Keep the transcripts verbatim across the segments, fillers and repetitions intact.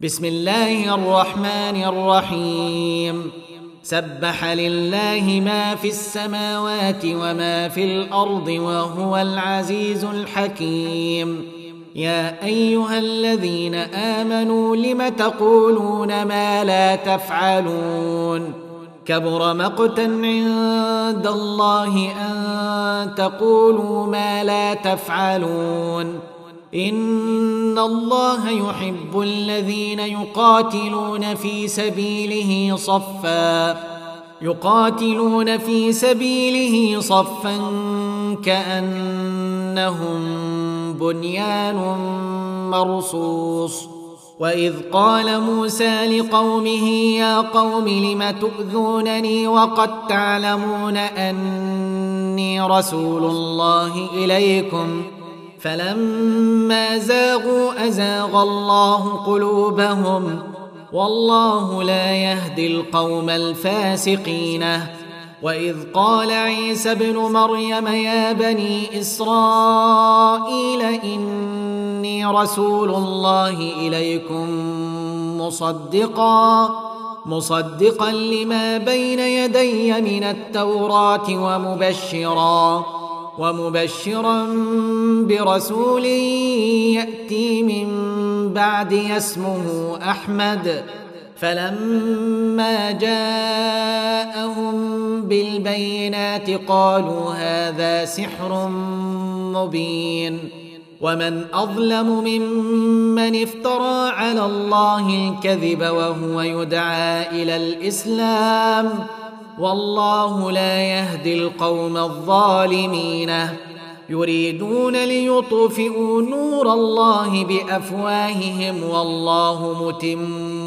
بسم الله الرحمن الرحيم سبح لله ما في السماوات وما في الأرض وهو العزيز الحكيم يا أيها الذين آمنوا لم تقولون ما لا تفعلون كبر مقتا عند الله أن تقولوا ما لا تفعلون إن الله يحب الذين يقاتلون في سبيله صفا يقاتلون في سبيله صفا كأنهم بنيان مرصوص وإذ قال موسى لقومه يا قوم لم تؤذونني وقد تعلمون أني رسول الله إليكم فلما زاغوا أزاغ الله قلوبهم والله لا يهدي القوم الفاسقين وإذ قال عيسى ابن مريم يا بني إسرائيل إني رسول الله إليكم مصدقا مصدقا لما بين يدي من التوراة ومبشرا ومبشرا برسول يأتي من بعد اسمه أحمد فلما جاءهم بالبينات قالوا هذا سحر مبين ومن أظلم ممن افترى على الله الكذب وهو يدعى إلى الإسلام والله لا يهدي القوم الظالمين يريدون ليطفئوا نور الله بأفواههم والله متم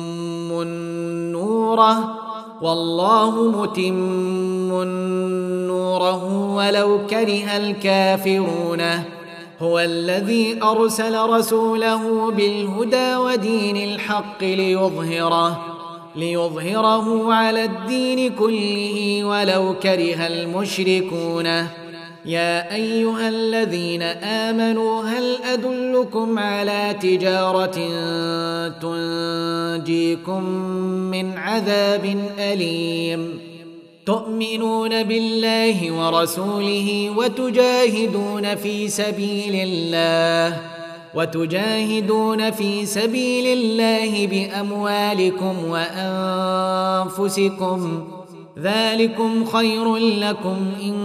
نوره والله متم نوره ولو كره الكافرون هو الذي أرسل رسوله بالهدى ودين الحق ليظهره ليظهره على الدين كله ولو كره المشركون يا أيها الذين آمنوا هل أدلكم على تجارة تنجيكم من عذاب أليم تؤمنون بالله ورسوله وتجاهدون في سبيل الله وتجاهدون في سبيل الله بأموالكم وأنفسكم ذلكم خير لكم إن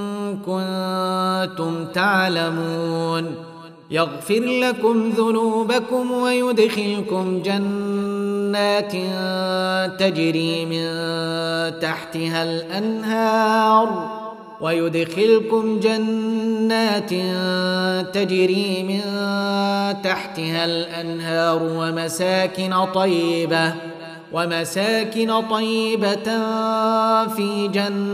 كنتم تعلمون يغفر لكم ذنوبكم ويدخلكم جنات تجري من تحتها الأنهار ويدخلكم جنات تجري من تحتها الأنهار ومساكن طيبة ومساكن طيبة في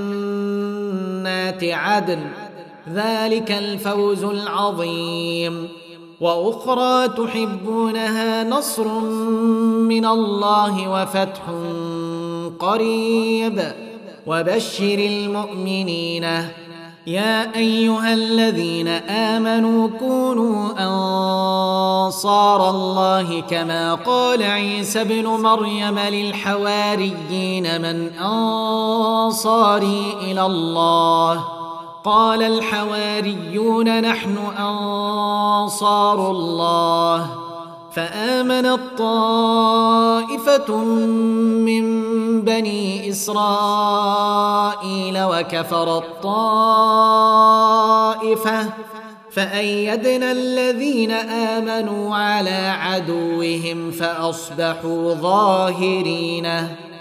جنات عدن ذلك الفوز العظيم وأخرى تحبونها نصر من الله وفتح قريب وبشر المؤمنين يا أيها الذين آمنوا كونوا أنصار الله كما قال عيسى ابن مريم للحواريين من أنصاري إلى الله قال الحواريون نحن أنصار الله فآمنت طائفة من بني إسرائيل وكفرت طائفة فأيدنا الذين آمنوا على عدوهم فأصبحوا ظاهرين